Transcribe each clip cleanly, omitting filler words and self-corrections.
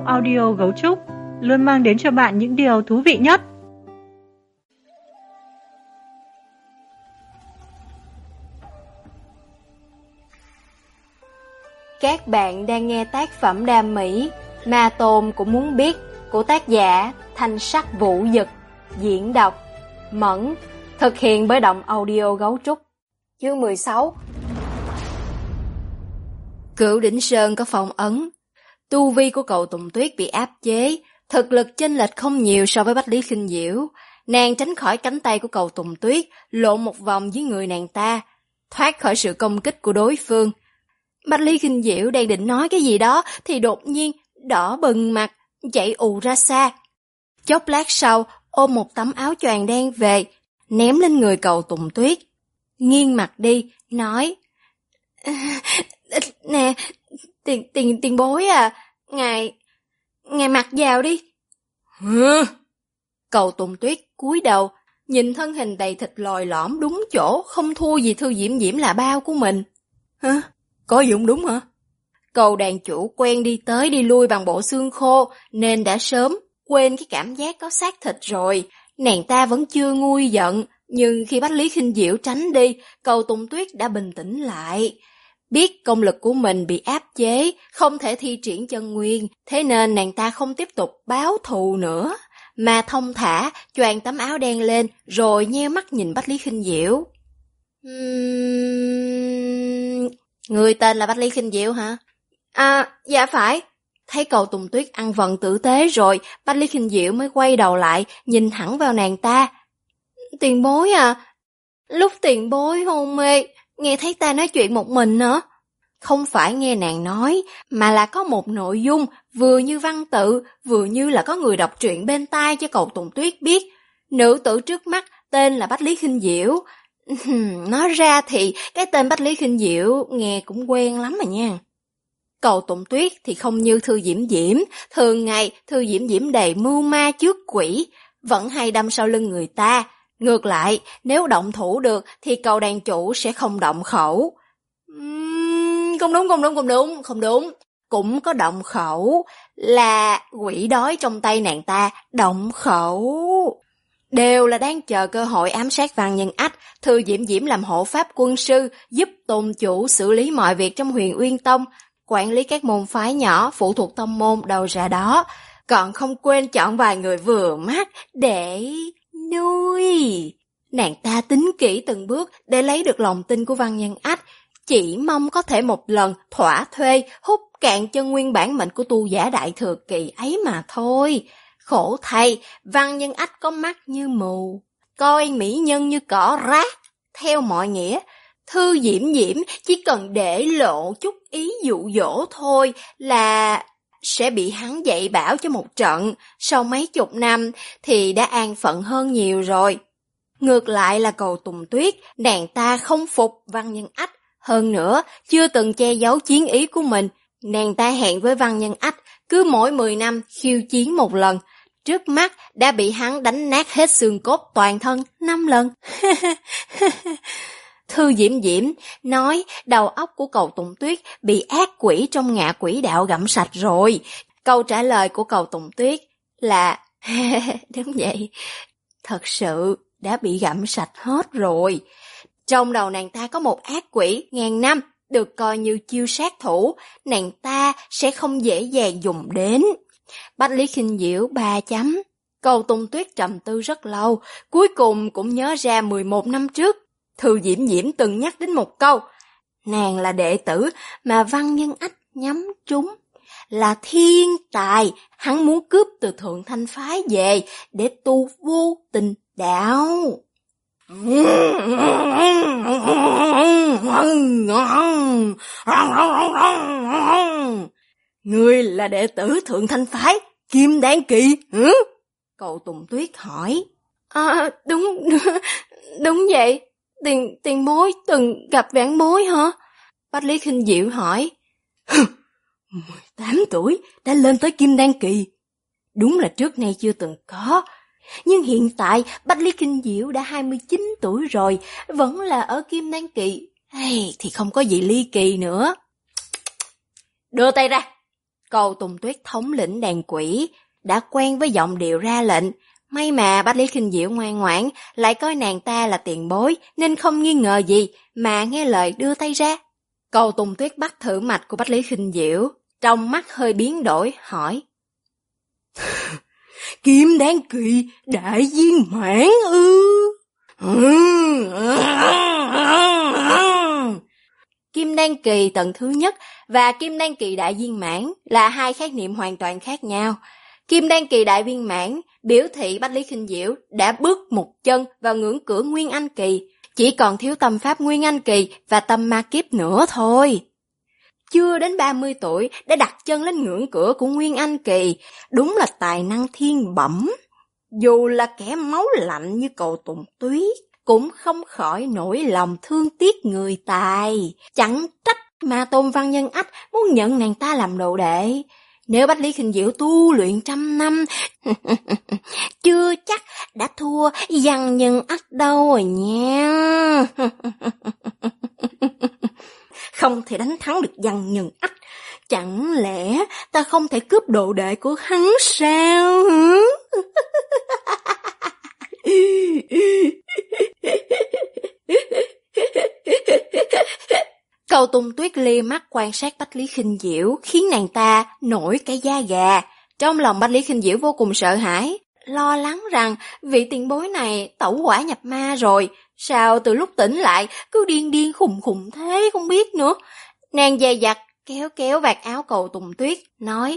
audio Gấu Trúc luôn mang đến cho bạn những điều thú vị nhất. Các bạn đang nghe tác phẩm đam mỹ Ma Tôn Cũng Muốn Biết của tác giả Thanh Sắc Vũ Dực, diễn đọc Mẫn, thực hiện bởi Động Audio Gấu Trúc. Chương 16. Cửu Đỉnh Sơn có phong ấn. Tu vi của cậu Tùng Tuyết bị áp chế, thực lực chênh lệch không nhiều so với Bách Lý Khinh Diễu. Nàng tránh khỏi cánh tay của cậu Tùng Tuyết, lộn một vòng dưới người nàng ta, thoát khỏi sự công kích của đối phương. Bách Lý Khinh Diễu đang định nói cái gì đó thì đột nhiên đỏ bừng mặt, chạy ù ra xa. Chốc lát sau, ôm một tấm áo choàng đen về, ném lên người cậu Tùng Tuyết. Nghiêng mặt đi, nói: "Nè, tiền bối à, ngài mặc vào đi." Hả? Cậu Tùng Tuyết cúi đầu, nhìn thân hình đầy thịt lồi lõm đúng chỗ, không thua gì Thư Diễm Diễm là bao của mình. Hả? Có dụng đúng hả? Cậu đàn chủ quen đi tới đi lui bằng bộ xương khô, nên đã sớm quên cái cảm giác có xác thịt rồi. Nàng ta vẫn chưa nguôi giận, nhưng khi Bách Lý Khinh Diễu tránh đi, cậu Tùng Tuyết đã bình tĩnh lại. Biết công lực của mình bị áp chế, không thể thi triển chân nguyên, thế nên nàng ta không tiếp tục báo thù nữa, mà thông thả choàng tấm áo đen lên rồi nheo mắt nhìn Bách Lý Khinh Diễu. Người tên là Bách Lý Khinh Diễu hả? À, dạ phải. Thấy cậu Tùng Tuyết ăn vận tử tế rồi, Bách Lý Khinh Diễu mới quay đầu lại, nhìn thẳng vào nàng ta. Tiền bối à, lúc tiền bối hôn mê, nghe thấy ta nói chuyện một mình hả? Không phải nghe nàng nói, mà là có một nội dung, vừa như văn tự, vừa như là có người đọc truyện bên tai cho cậu Tùng Tuyết biết. Nữ tử trước mắt tên là Bách Lý Khinh Diễu. Nói ra thì cái tên Bách Lý Khinh Diễu nghe cũng quen lắm mà nha. Cậu Tùng Tuyết thì không như Thư Diễm Diễm, thường ngày Thư Diễm Diễm đầy mưu ma trước quỷ, vẫn hay đâm sau lưng người ta. Ngược lại, nếu động thủ được thì cậu đàn chủ sẽ không động khẩu. Không đúng. Cũng có động khẩu, là quỷ đói trong tay nàng ta động khẩu. Đều là đang chờ cơ hội ám sát Văn Nhân Ách. Thư Diễm Diễm làm hộ pháp quân sư, giúp tôn chủ xử lý mọi việc trong Huyền Uyên Tông, quản lý các môn phái nhỏ phụ thuộc tông môn đâu ra đó, còn không quên chọn vài người vừa mắt để nuôi. Nàng ta tính kỹ từng bước để lấy được lòng tin của Văn Nhân Ách, chỉ mong có thể một lần thỏa thuê hút cạn chân nguyên bản mệnh của tu giả đại thừa kỳ ấy mà thôi. Khổ thay, Văn Nhân Ách có mắt như mù, coi mỹ nhân như cỏ rác. Theo mọi nghĩa, Thư Diễm Diễm chỉ cần để lộ chút ý dụ dỗ thôi là sẽ bị hắn dạy bảo cho một trận, sau mấy chục năm thì đã an phận hơn nhiều rồi. Ngược lại là cậu Tùng Tuyết, nàng ta không phục Văn Nhân Ách, hơn nữa chưa từng che giấu chiến ý của mình. Nàng ta hẹn với Văn Nhân Ách cứ mỗi 10 năm khiêu chiến một lần, trước mắt đã bị hắn đánh nát hết xương cốt toàn thân 5 lần. Thư Diễm Diễm nói đầu óc của cậu Tùng Tuyết bị ác quỷ trong ngạ quỷ đạo gặm sạch rồi. Câu trả lời của cậu Tùng Tuyết là đúng vậy, thật sự đã bị gặm sạch hết rồi. Trong đầu nàng ta có một ác quỷ ngàn năm, được coi như chiêu sát thủ, nàng ta sẽ không dễ dàng dùng đến. Bách Lý Khinh Diễu 3 chấm. Cậu Tùng Tuyết trầm tư rất lâu, cuối cùng cũng nhớ ra 11 năm trước, Thư Diễm Diễm từng nhắc đến một câu, nàng là đệ tử mà Văn Nhân Ách nhắm trúng, là thiên tài, hắn muốn cướp từ Thượng Thanh Phái về để tu vô tình đạo. Ngươi là đệ tử Thượng Thanh Phái Kim Đan Kỳ hả? Cậu Tùng Tuyết hỏi. Đúng vậy. Tiền bối từng gặp vãn bối hả? Bách Lý Khinh Diễu hỏi. 18 tuổi đã lên tới Kim Đan Kỳ. Đúng là trước nay chưa từng có. Nhưng hiện tại Bách Lý Khinh Diễu đã 29 tuổi rồi, vẫn là ở Kim Đan Kỳ. Thì không có gì ly kỳ nữa. Đưa tay ra. Cầu Tùng Tuyết thống lĩnh đàn quỷ, đã quen với giọng điệu ra lệnh. May mà Bách Lý Khinh Diệu ngoan ngoãn, lại coi nàng ta là tiền bối, nên không nghi ngờ gì, mà nghe lời đưa tay ra. Cầu Tùng Tuyết bắt thử mạch của Bách Lý Khinh Diệu, trong mắt hơi biến đổi, hỏi. Kim Đan Kỳ đại viên mãn ư? Kim Đan Kỳ tầng thứ nhất và Kim Đan Kỳ đại viên mãn là hai khái niệm hoàn toàn khác nhau. Kim Đan Kỳ đại viên mãn biểu thị Bách Lý Khinh Diệu đã bước một chân vào ngưỡng cửa Nguyên Anh Kỳ, chỉ còn thiếu tâm pháp Nguyên Anh Kỳ và tâm ma kiếp nữa thôi. Chưa đến 30 tuổi đã đặt chân lên ngưỡng cửa của Nguyên Anh Kỳ, đúng là tài năng thiên bẩm. Dù là kẻ máu lạnh như Cầu Tùng Tuyết, cũng không khỏi nỗi lòng thương tiếc người tài. Chẳng trách mà Tôn Văn Nhân Ách muốn nhận nàng ta làm đồ đệ. Nếu Bách Lý Khinh Diệu tu luyện 100 năm, chưa chắc đã thua Văn Nhân Ách đâu rồi nha. Không thể đánh thắng được Văn Nhân Ách, chẳng lẽ ta không thể cướp đồ đệ của hắn sao? Cầu Tùng Tuyết lia mắt quan sát Bách Lý Khinh Diệu, khiến nàng ta nổi cái da gà. Trong lòng Bách Lý Khinh Diệu vô cùng sợ hãi, lo lắng rằng vị tiền bối này tẩu hỏa nhập ma rồi, sao từ lúc tỉnh lại cứ điên điên khùng khùng thế không biết nữa. Nàng dè dặt kéo kéo vạt áo Cầu Tùng Tuyết, nói: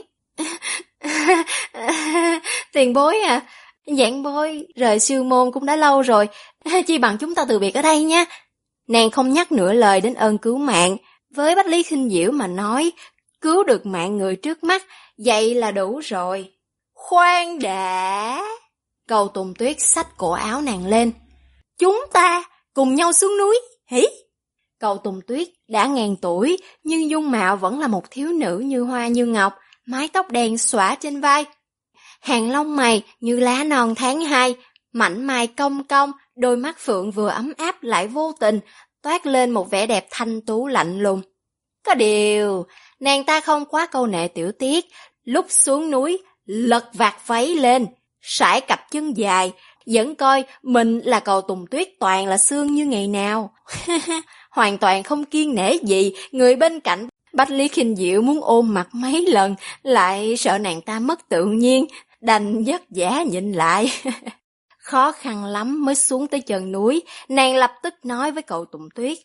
Tiền bối à, giảng bối rời sư môn cũng đã lâu rồi, chi bằng chúng ta từ biệt ở đây nha. Nàng không nhắc nửa lời đến ơn cứu mạng. Với Bách Lý Khinh Diệu mà nói, cứu được mạng người trước mắt, vậy là đủ rồi. Khoan đã! Cầu Tùng Tuyết xách cổ áo nàng lên. Chúng ta cùng nhau xuống núi, hỉ? Cầu Tùng Tuyết đã ngàn tuổi, nhưng dung mạo vẫn là một thiếu nữ như hoa như ngọc, mái tóc đen xõa trên vai. Hàng lông mày như lá non tháng 2, mảnh mai cong cong, đôi mắt phượng vừa ấm áp lại vô tình, toát lên một vẻ đẹp thanh tú lạnh lùng. Có điều, nàng ta không quá câu nệ tiểu tiết, lúc xuống núi, lật vạt váy lên, sải cặp chân dài, vẫn coi mình là Cầu Tùng Tuyết toàn là xương như ngày nào. Hoàn toàn không kiêng nể gì, người bên cạnh Bách Lý Khinh Diệu muốn ôm mặt mấy lần, lại sợ nàng ta mất tự nhiên, đành vất vả nhịn lại. Khó khăn lắm mới xuống tới chân núi, nàng lập tức nói với Cầu Tùng Tuyết.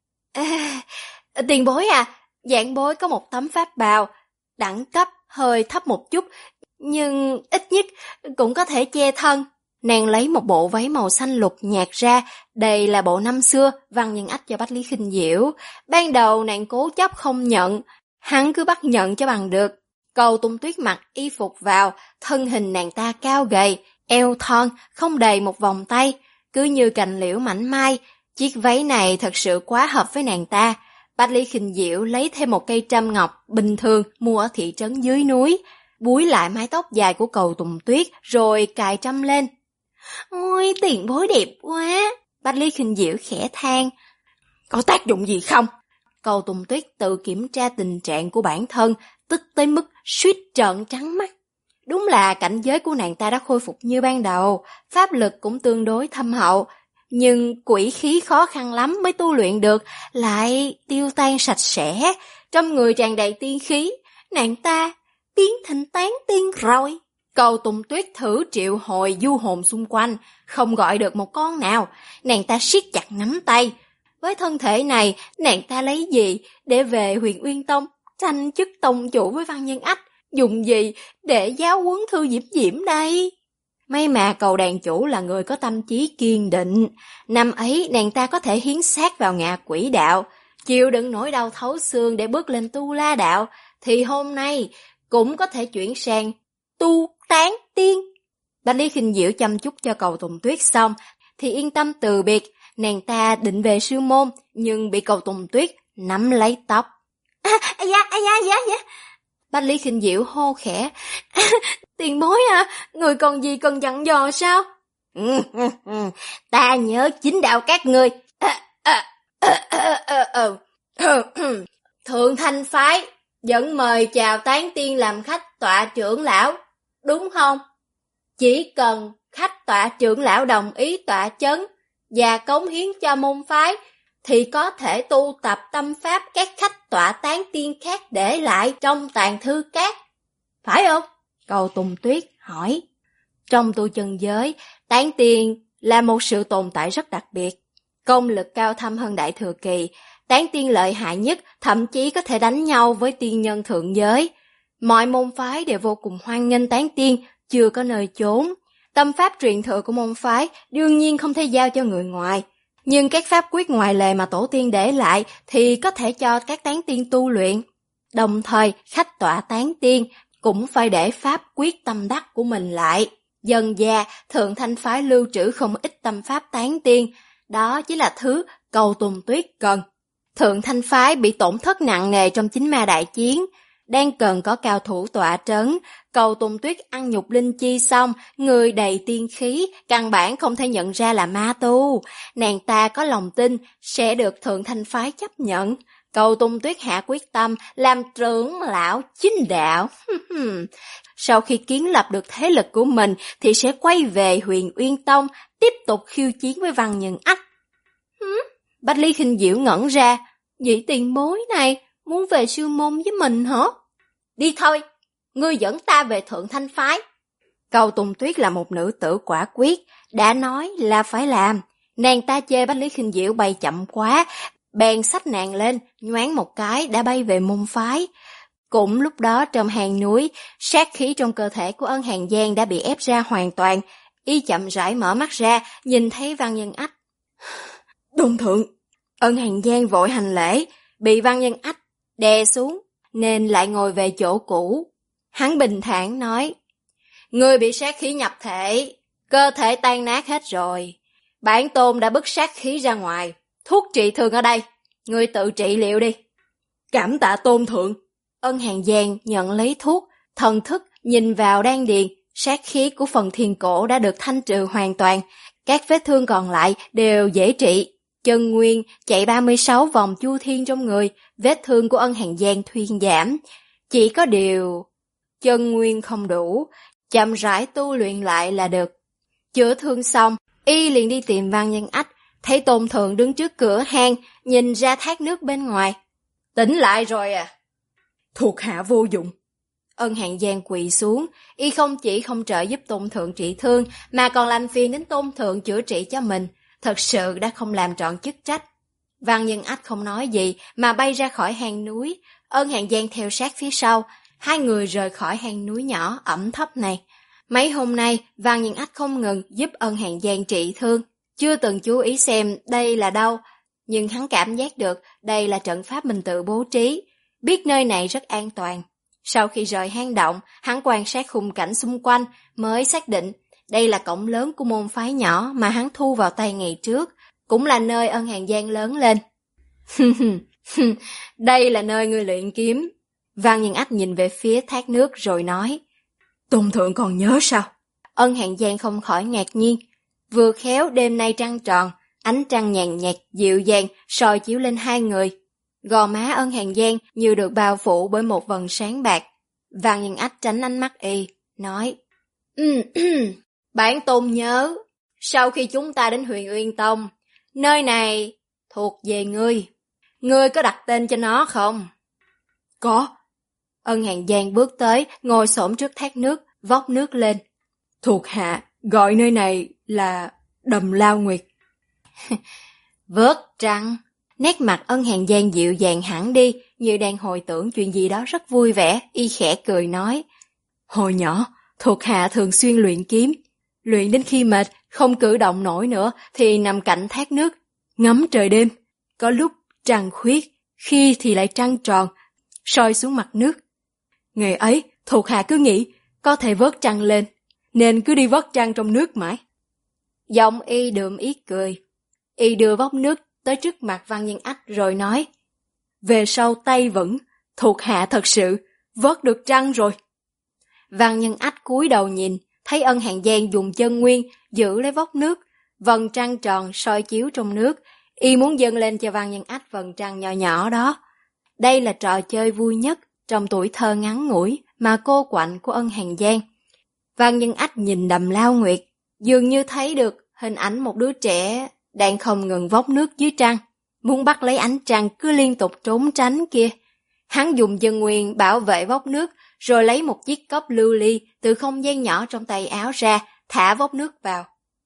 Tiền bối à, giảng bối có một tấm pháp bào, đẳng cấp hơi thấp một chút, nhưng ít nhất cũng có thể che thân. Nàng lấy một bộ váy màu xanh lục nhạt ra, đây là bộ năm xưa Văn Nhân Ách cho Bách Lý Khinh Diệu. Ban đầu nàng cố chấp không nhận, hắn cứ bắt nhận cho bằng được. Cầu Tùng Tuyết mặc y phục vào, thân hình nàng ta cao gầy, eo thon, không đầy một vòng tay, cứ như cành liễu mảnh mai. Chiếc váy này thật sự quá hợp với nàng ta. Bách Lý Khinh Diệu lấy thêm một cây trâm ngọc bình thường mua ở thị trấn dưới núi, búi lại mái tóc dài của Cầu Tùng Tuyết rồi cài trâm lên. Ôi, tiền bối đẹp quá! Bách Lý Khinh Diệu khẽ than. Có tác dụng gì không? Cầu Tùng Tuyết tự kiểm tra tình trạng của bản thân, tức tới mức suýt trợn trắng mắt. Đúng là cảnh giới của nàng ta đã khôi phục như ban đầu, pháp lực cũng tương đối thâm hậu, nhưng quỷ khí khó khăn lắm mới tu luyện được, lại tiêu tan sạch sẽ, trong người tràn đầy tiên khí, nàng ta biến thành tán tiên rồi. Cầu Tùng Tuyết thử triệu hồi du hồn xung quanh, không gọi được một con nào, nàng ta siết chặt nắm tay. Với thân thể này, nàng ta lấy gì để về Huyền Uyên Tông, tranh chức tông chủ với Văn Nhân Ách, dùng gì để giáo huấn Thư Diễm Diễm đây? May mà Cầu đàn chủ là người có tâm trí kiên định, năm ấy nàng ta có thể hiến xác vào ngạ quỷ đạo, chịu đựng nỗi đau thấu xương để bước lên tu la đạo, thì hôm nay cũng có thể chuyển sang tu tán tiên. Bách Lý Khinh Diệu chăm chút cho Cầu Tùng Tuyết xong, thì yên tâm từ biệt. Nàng ta định về sư môn, nhưng bị Cầu Tùng Tuyết nắm lấy tóc. Dạ. Bách Lý Khinh Diệu hô khẽ. Tiền bối à, người còn gì cần dặn dò sao? Ta nhớ chính đạo các ngươi. Thượng Thanh phái Vẫn mời chào tán tiên làm khách tọa trưởng lão, đúng không? Chỉ cần khách tọa trưởng lão đồng ý tọa chấn và cống hiến cho môn phái, thì có thể tu tập tâm pháp các khách tọa tán tiên khác để lại trong tàng thư các. Phải không? Cầu Tùng Tuyết hỏi. Trong tu chân giới, tán tiên là một sự tồn tại rất đặc biệt. Công lực cao thâm hơn Đại Thừa Kỳ, tán tiên lợi hại nhất, thậm chí có thể đánh nhau với tiên nhân thượng giới. Mọi môn phái đều vô cùng hoan nghênh tán tiên, chưa có nơi chốn. Tâm pháp truyền thừa của môn phái đương nhiên không thể giao cho người ngoài. Nhưng các pháp quyết ngoài lề mà tổ tiên để lại thì có thể cho các tán tiên tu luyện. Đồng thời, khách tọa tán tiên cũng phải để pháp quyết tâm đắc của mình lại. Dần dà, Thượng Thanh phái lưu trữ không ít tâm pháp tán tiên. Đó chính là thứ Cầu Tùng Tuyết cần. Thượng Thanh phái bị tổn thất nặng nề trong Chính Ma đại chiến, đang cần có cao thủ tọa trấn. Cầu Tùng Tuyết ăn nhục linh chi xong, người đầy tiên khí, căn bản không thể nhận ra là ma tu. Nàng ta có lòng tin sẽ được Thượng Thanh phái chấp nhận. Cầu Tùng Tuyết hạ quyết tâm làm trưởng lão chính đạo. Sau khi kiến lập được thế lực của mình thì sẽ quay về Huyền Uyên Tông, tiếp tục khiêu chiến với Văn Nhân Ách. Bách Lý Khinh Diệu ngẩn ra, vị tiền bối này muốn về sư môn với mình hả? Đi thôi, ngươi dẫn ta về Thượng Thanh phái. Cầu Tùng Tuyết là một nữ tử quả quyết, đã nói là phải làm. Nàng ta chê Bách Lý Khinh Diệu bay chậm quá, bèn xách nàng lên, nhoáng một cái đã bay về môn phái. Cũng lúc đó trong hang núi, sát khí trong cơ thể của Ân Hàn Giang đã bị ép ra hoàn toàn. Y chậm rãi mở mắt ra, nhìn thấy Văn Nhân Ách. Tôn thượng! Ân Hàn Giang vội hành lễ, bị Văn Nhân Ách đè xuống, nên lại ngồi về chỗ cũ. Hắn bình thản nói, ngươi bị sát khí nhập thể, cơ thể tan nát hết rồi. Bản tôn đã bức sát khí ra ngoài, thuốc trị thương ở đây, ngươi tự trị liệu đi. Cảm tạ tôn thượng. Ân Hàn Giang nhận lấy thuốc, thần thức nhìn vào đan điền, sát khí của phần thiên cổ đã được thanh trừ hoàn toàn, các vết thương còn lại đều dễ trị. Chân nguyên chạy 36 vòng chu thiên trong người, vết thương của Ân Hàn Giang thuyên giảm. Chỉ có điều chân nguyên không đủ, chậm rãi tu luyện lại là được. Chữa thương xong, y liền đi tìm Văn Nhân Ách, thấy Tôn thượng đứng trước cửa hang, nhìn ra thác nước bên ngoài. Tỉnh lại rồi à? Thuộc hạ vô dụng. Ân Hàn Giang quỳ xuống, y không chỉ không trợ giúp Tôn thượng trị thương, mà còn làm phiền đến Tôn thượng chữa trị cho mình. Thật sự đã không làm trọn chức trách. Văn Nhân Ách không nói gì mà bay ra khỏi hang núi. Ân Hàn Giang theo sát phía sau. Hai người rời khỏi hang núi nhỏ ẩm thấp này. Mấy hôm nay, Văn Nhân Ách không ngừng giúp Ân Hàn Giang trị thương. Chưa từng chú ý xem đây là đâu, nhưng hắn cảm giác được đây là trận pháp mình tự bố trí. Biết nơi này rất an toàn. Sau khi rời hang động, hắn quan sát khung cảnh xung quanh mới xác định đây là cổng lớn của môn phái nhỏ mà hắn thu vào tay ngày trước, cũng là nơi Ân Hàn Giang lớn lên. Đây là nơi ngươi luyện kiếm. Văn Nhân Ách nhìn về phía thác nước rồi nói, Tôn thượng còn nhớ sao? Ân Hàn Giang không khỏi ngạc nhiên. Vừa khéo đêm nay trăng tròn, ánh trăng nhàn nhạt dịu dàng soi chiếu lên hai người. Gò má Ân Hàn Giang như được bao phủ bởi một vầng sáng bạc. Văn Nhân Ách tránh ánh mắt y, nói, bản tôn nhớ, sau khi chúng ta đến Huyền Uyên Tông, nơi này thuộc về ngươi. Ngươi có đặt tên cho nó không? Có. Ân Hàn Giang bước tới, ngồi xổm trước thác nước, vốc nước lên. Thuộc hạ gọi nơi này là Đầm Lao Nguyệt. Vớt trăng. Nét mặt Ân Hàn Giang dịu dàng hẳn đi, như đang hồi tưởng chuyện gì đó rất vui vẻ, y khẽ cười nói. Hồi nhỏ, thuộc hạ thường xuyên luyện kiếm. Luyện đến khi mệt, không cử động nổi nữa, thì nằm cạnh thác nước, ngắm trời đêm. Có lúc trăng khuyết, khi thì lại trăng tròn, soi xuống mặt nước. Ngày ấy, thuộc hạ cứ nghĩ, có thể vớt trăng lên, nên cứ đi vớt trăng trong nước mãi. Giọng y đượm ý cười. Y đưa vốc nước tới trước mặt Văn Nhân Ách rồi nói, về sau tay vững, thuộc hạ thật sự vớt được trăng rồi. Văn Nhân Ách cúi đầu nhìn, thấy Ân Hàn Giang dùng chân nguyên giữ lấy vốc nước, vầng trăng tròn soi chiếu trong nước, y muốn dâng lên cho Văn Nhân Ách vầng trăng nhỏ nhỏ đó. Đây là trò chơi vui nhất, trong tuổi thơ ngắn ngủi mà cô quạnh của Ân Hàn Giang. Văn Nhân Ách nhìn Đầm Lao Nguyệt, dường như thấy được hình ảnh một đứa trẻ đang không ngừng vốc nước dưới trăng, muốn bắt lấy ánh trăng cứ liên tục trốn tránh kia. Hắn dùng chân nguyên bảo vệ vốc nước, rồi lấy một chiếc cốc lưu ly từ không gian nhỏ trong tay áo ra, thả vốc nước vào.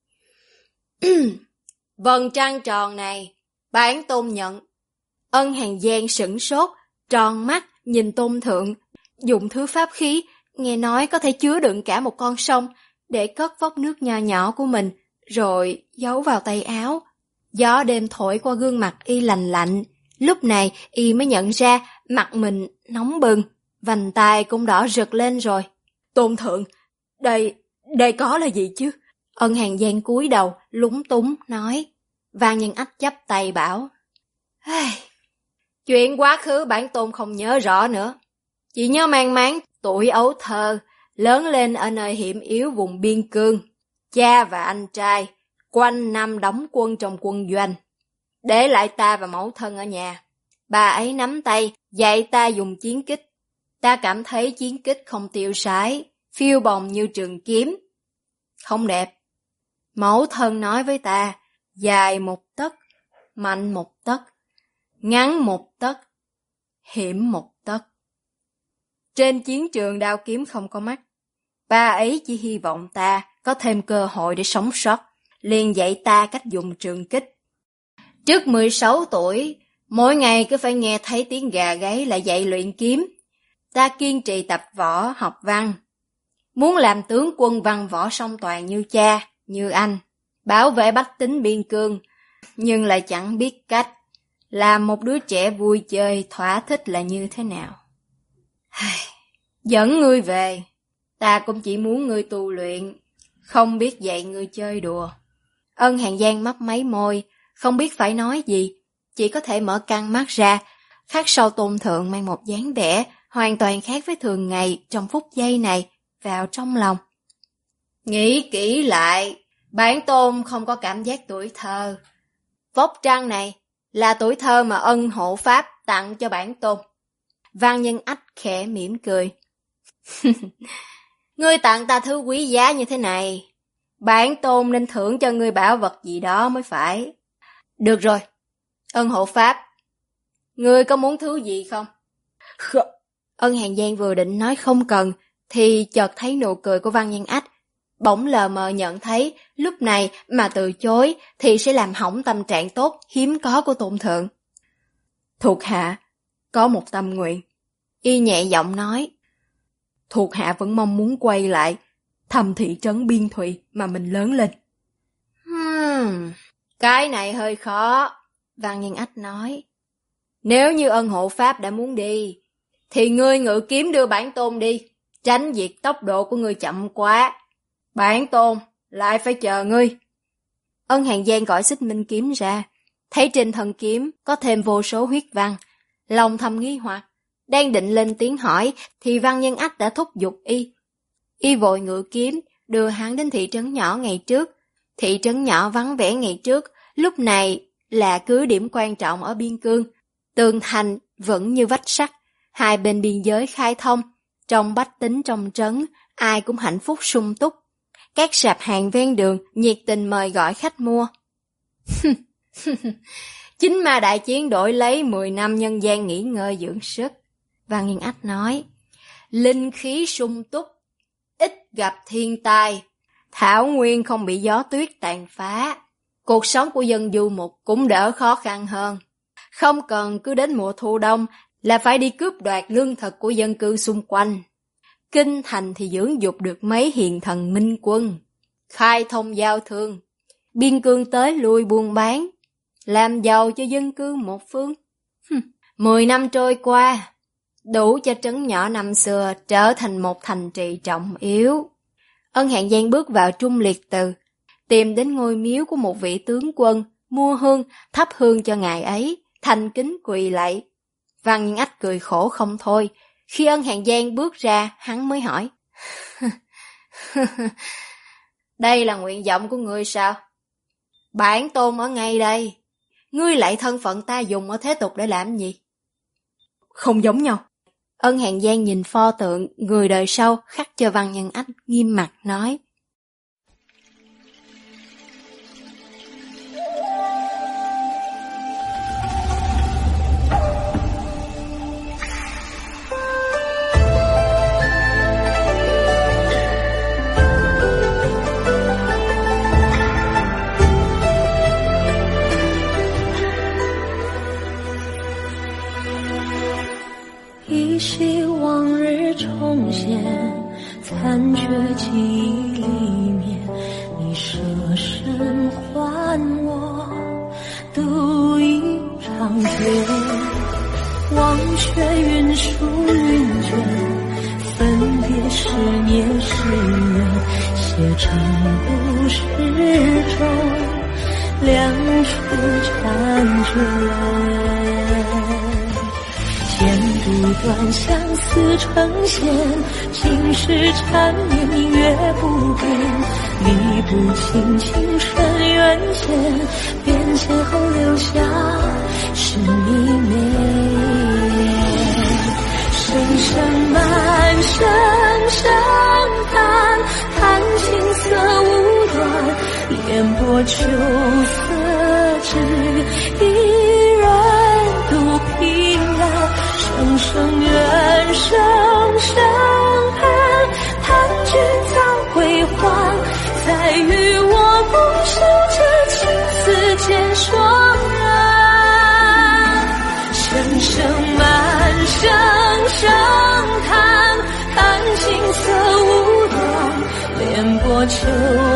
Vầng trăng tròn này, bản tôn nhận. Ân Hàn Giang sửng sốt, tròn mắt, nhìn Tôn Thượng, dùng thứ pháp khí, nghe nói có thể chứa đựng cả một con sông, để cất vốc nước nho nhỏ của mình, rồi giấu vào tay áo. Gió đêm thổi qua gương mặt y lành lạnh, lúc này y mới nhận ra mặt mình nóng bừng, vành tai cũng đỏ rực lên rồi. Tôn Thượng, đây có là gì chứ? Ân Hàn Giang cúi đầu, lúng túng, nói. Văn Nhân Ách chắp tay bảo. Chuyện quá khứ bản tôn không nhớ rõ nữa. Chỉ nhớ mang máng tuổi ấu thơ, lớn lên ở nơi hiểm yếu vùng biên cương. Cha và anh trai, quanh năm đóng quân trong quân doanh. Để lại ta và mẫu thân ở nhà. Bà ấy nắm tay, dạy ta dùng chiến kích. Ta cảm thấy chiến kích không tiêu sái, phiêu bồng như trường kiếm. Không đẹp. Mẫu thân nói với ta, dài 1 tấc, mạnh 1 tấc, ngắn 1 tấc, hiểm 1 tấc. Trên chiến trường đao kiếm không có mắt. Bà ấy chỉ hy vọng ta có thêm cơ hội để sống sót, liền dạy ta cách dùng trường kích. Trước 16 tuổi, mỗi ngày cứ phải nghe thấy tiếng gà gáy là dạy luyện kiếm. Ta kiên trì tập võ, học văn. Muốn làm tướng quân văn võ song toàn như cha, như anh, bảo vệ bách tính biên cương, nhưng lại chẳng biết cách làm một đứa trẻ vui chơi thỏa thích là như thế nào. Dẫn ngươi về, ta cũng chỉ muốn ngươi tu luyện, không biết dạy ngươi chơi đùa. Ân Hàn Giang mấp máy môi, không biết phải nói gì, chỉ có thể mở căng mắt ra, khắc sâu Tôn Thượng mang một dáng vẻ hoàn toàn khác với thường ngày trong phút giây này vào trong lòng. Nghĩ kỹ lại, bản tôn không có cảm giác tuổi thơ. Vốc trăng này là tuổi thơ mà Ân hộ pháp tặng cho bản tôn. Văn Nhân Ách khẽ mỉm cười. Ngươi tặng ta thứ quý giá như thế này, bản tôn nên thưởng cho ngươi bảo vật gì đó mới phải. Được rồi, Ân hộ pháp, ngươi có muốn thứ gì không? Không. Ân Hàn Giang vừa định nói không cần, thì chợt thấy nụ cười của Văn Nhân Ách. Bỗng lờ mờ nhận thấy, lúc này mà từ chối thì sẽ làm hỏng tâm trạng tốt hiếm có của Tôn Thượng. Thuộc hạ có một tâm nguyện. Y nhẹ giọng nói. Thuộc hạ vẫn mong muốn quay lại thăm thị trấn Biên Thùy mà mình lớn lên. Cái này hơi khó, Văn Nhân Ách nói. Nếu như Ân hộ pháp đã muốn đi, thì ngươi ngự kiếm đưa bản tôn đi, tránh việc tốc độ của ngươi chậm quá. Bản tôn lại phải chờ ngươi. Ân Hàn Giang gọi Xích Minh kiếm ra, thấy trên thân kiếm có thêm vô số huyết văn, lòng thầm nghi hoặc, đang định lên tiếng hỏi thì Văn Nhân Ách đã thúc giục y. Y vội ngự kiếm, đưa hắn đến thị trấn nhỏ ngày trước. Thị trấn nhỏ vắng vẻ ngày trước, lúc này là cứ điểm quan trọng ở biên cương. Tường thành vẫn như vách sắt, hai bên biên giới khai thông, trong bách tính trong trấn, ai cũng hạnh phúc sung túc. Các sạp hàng ven đường nhiệt tình mời gọi khách mua. Chính ma đại chiến đổi lấy 10 năm nhân gian nghỉ ngơi dưỡng sức. Văn Nhân Ách nói, linh khí sung túc, ít gặp thiên tai, thảo nguyên không bị gió tuyết tàn phá. Cuộc sống của dân du mục cũng đỡ khó khăn hơn. Không cần cứ đến mùa thu đông là phải đi cướp đoạt lương thực của dân cư xung quanh. Kinh thành thì dưỡng dục được mấy hiền thần minh quân, khai thông giao thương, biên cương tới lui buôn bán, làm giàu cho dân cư một phương. 10 năm trôi qua, đủ cho trấn nhỏ năm xưa trở thành một thành trì trọng yếu. Ân Hàn Giang bước vào Trung Liệt Từ, tìm đến ngôi miếu của một vị tướng quân, mua hương, thắp hương cho ngài ấy, thành kính quỳ lạy. Văn Nhân Ách cười khổ không thôi. Khi Ân Hàn Giang bước ra, hắn mới hỏi. Đây là nguyện vọng của ngươi sao? Bản tôn ở ngay đây. Ngươi lại thân phận ta dùng ở thế tục để làm gì? Không giống nhau. Ân Hàn Giang nhìn pho tượng người đời sau khắc cho Văn Nhân Ách, nghiêm mặt nói. 依稀往日重现，残缺记忆里面，你舍身还我度一场劫。忘却云舒云卷，分别是年是月，写成故事中两处缠卷。剪不断相思成线，今世缠绵月不变，理不清情深缘浅，变迁后留下是一面。声声满声声叹，叹青涩无端，烟波秋色只一人独凭栏。声声怨，声声恨，叹君早归还，再与我共守这青丝渐霜染。声声满，声声叹，叹青涩无端，莲波秋